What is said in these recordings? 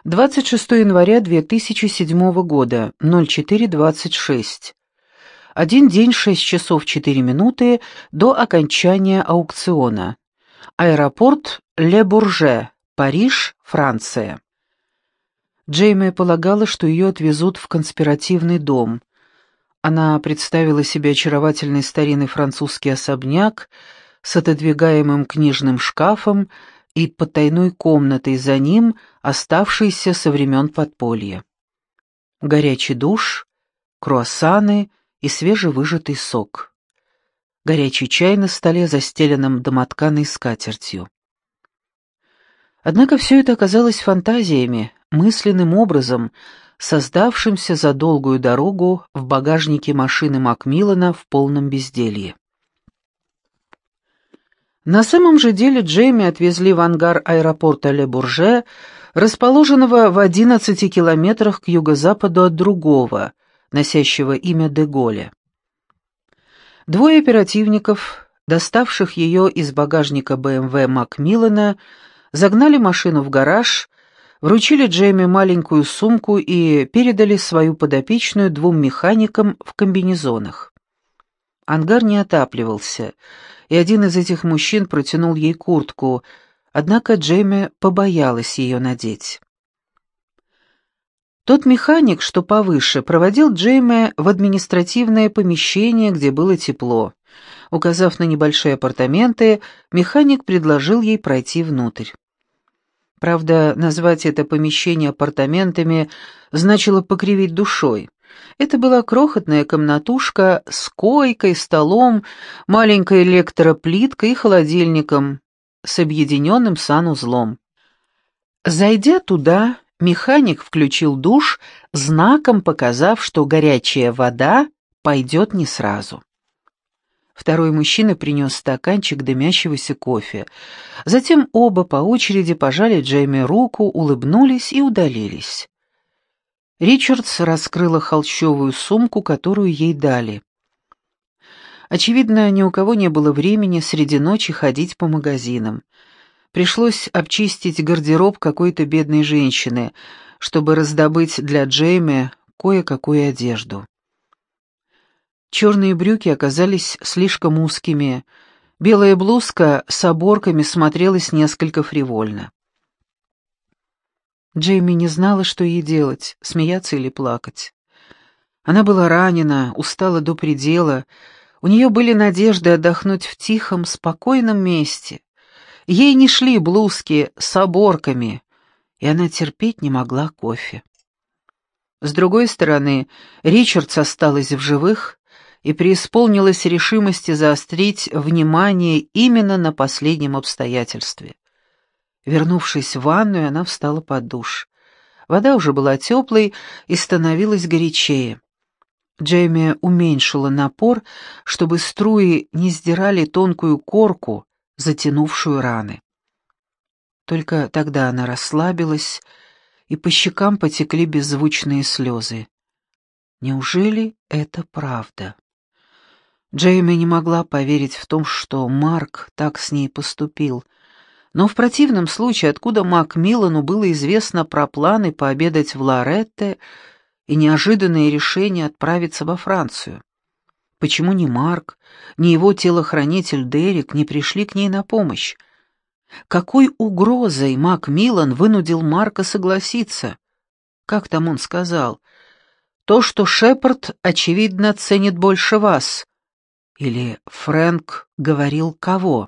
26 января 2007 года, 04:26. 1 день 6 часов 4 минуты до окончания аукциона. Аэропорт Ле-Бурже, Париж, Франция. Джейми полагала, что ее отвезут в конспиративный дом. Она представила себе очаровательный старинный французский особняк с отодвигаемым книжным шкафом и потайной комнатой за ним, оставшейся со времен подполья. Горячий душ, круассаны и свежевыжатый сок. Горячий чай на столе, застеленном домотканой скатертью. Однако все это оказалось фантазиями, мысленным образом, создавшимся за долгую дорогу в багажнике машины Макмиллана в полном безделье. На самом же деле Джейми отвезли в ангар аэропорта Ле-Бурже, расположенного в 11 километрах к юго-западу от другого, носящего имя Де-Голля. Двое оперативников, доставших ее из багажника БМВ Макмиллана, загнали машину в гараж, вручили Джейми маленькую сумку и передали свою подопечную двум механикам в комбинезонах. Ангар не отапливался, и один из этих мужчин протянул ей куртку, однако Джейми побоялась ее надеть. Тот механик, что повыше, проводил Джейми в административное помещение, где было тепло. Указав на небольшие апартаменты, механик предложил ей пройти внутрь. Правда, назвать это помещение апартаментами значило покривить душой. Это была крохотная комнатушка с койкой, столом, маленькой электроплиткой и холодильником с объединенным санузлом. Зайдя туда, механик включил душ, знаком показав, что горячая вода пойдет не сразу. Второй мужчина принес стаканчик дымящегося кофе. Затем оба по очереди пожали Джейми руку, улыбнулись и удалились. Ричардс раскрыла холщовую сумку, которую ей дали. Очевидно, ни у кого не было времени среди ночи ходить по магазинам. Пришлось обчистить гардероб какой-то бедной женщины, чтобы раздобыть для Джейми кое-какую одежду. Черные брюки оказались слишком узкими, белая блузка с оборками смотрелась несколько фривольно. Джейми не знала, что ей делать, смеяться или плакать. Она была ранена, устала до предела, у нее были надежды отдохнуть в тихом, спокойном месте. Ей не шли блузки с оборками, и она терпеть не могла кофе. С другой стороны, Ричардс осталась в живых и преисполнилась решимости заострить внимание именно на последнем обстоятельстве. Вернувшись в ванную, она встала под душ. Вода уже была теплой и становилась горячее. Джейми уменьшила напор, чтобы струи не сдирали тонкую корку, затянувшую раны. Только тогда она расслабилась, и по щекам потекли беззвучные слезы. Неужели это правда? Джейми не могла поверить в том, что Марк так с ней поступил. Но в противном случае, откуда Макмиллану было известно про планы пообедать в Лоретте и неожиданное решение отправиться во Францию? Почему ни Марк, ни его телохранитель Дерек не пришли к ней на помощь? Какой угрозой Макмиллан вынудил Марка согласиться? Как там он сказал? То, что Шепард, очевидно, ценит больше вас. Или Фрэнк говорил кого?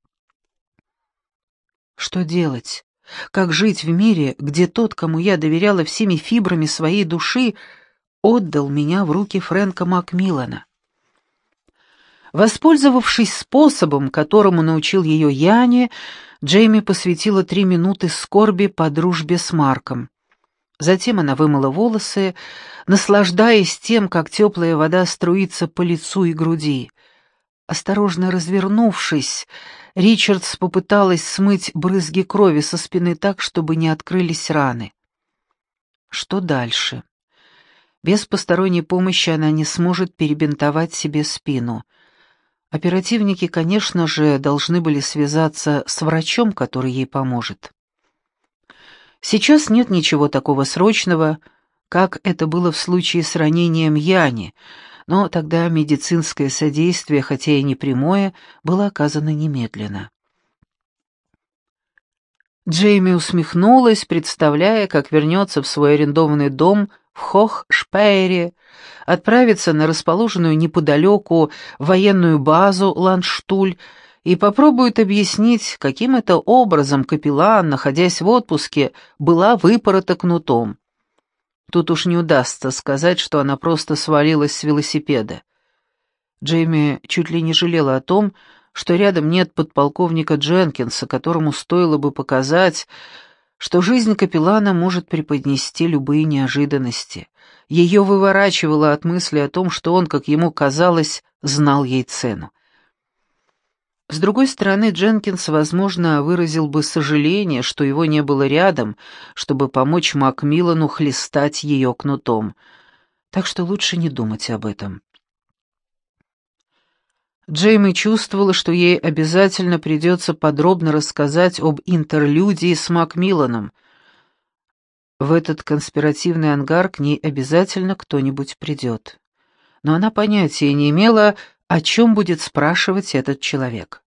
Что делать? Как жить в мире, где тот, кому я доверяла всеми фибрами своей души, отдал меня в руки Фрэнка Макмиллана? Воспользовавшись способом, которому научил ее Яне, Джейми посвятила 3 минуты скорби по дружбе с Марком. Затем она вымыла волосы, наслаждаясь тем, как теплая вода струится по лицу и груди. Осторожно развернувшись, Ричардс попыталась смыть брызги крови со спины так, чтобы не открылись раны. Что дальше? Без посторонней помощи она не сможет перебинтовать себе спину. Оперативники, конечно же, должны были связаться с врачом, который ей поможет. Сейчас нет ничего такого срочного, как это было в случае с ранением Яни, но тогда медицинское содействие, хотя и не прямое, было оказано немедленно. Джейми усмехнулась, представляя, как вернется в свой арендованный дом в Хохшпейре, отправится на расположенную неподалеку военную базу Ландштуль и попробует объяснить, каким это образом капеллан, находясь в отпуске, была выпорота кнутом. Тут уж не удастся сказать, что она просто свалилась с велосипеда. Джейми чуть ли не жалела о том, что рядом нет подполковника Дженкинса, которому стоило бы показать, что жизнь капеллана может преподнести любые неожиданности. Ее выворачивало от мысли о том, что он, как ему казалось, знал ей цену. С другой стороны, Дженкинс, возможно, выразил бы сожаление, что его не было рядом, чтобы помочь Макмиллану хлестать ее кнутом. Так что лучше не думать об этом. Джейми чувствовала, что ей обязательно придется подробно рассказать об интерлюдии с Макмилланом. В этот конспиративный ангар к ней обязательно кто-нибудь придет. Но она понятия не имела, о чем будет спрашивать этот человек.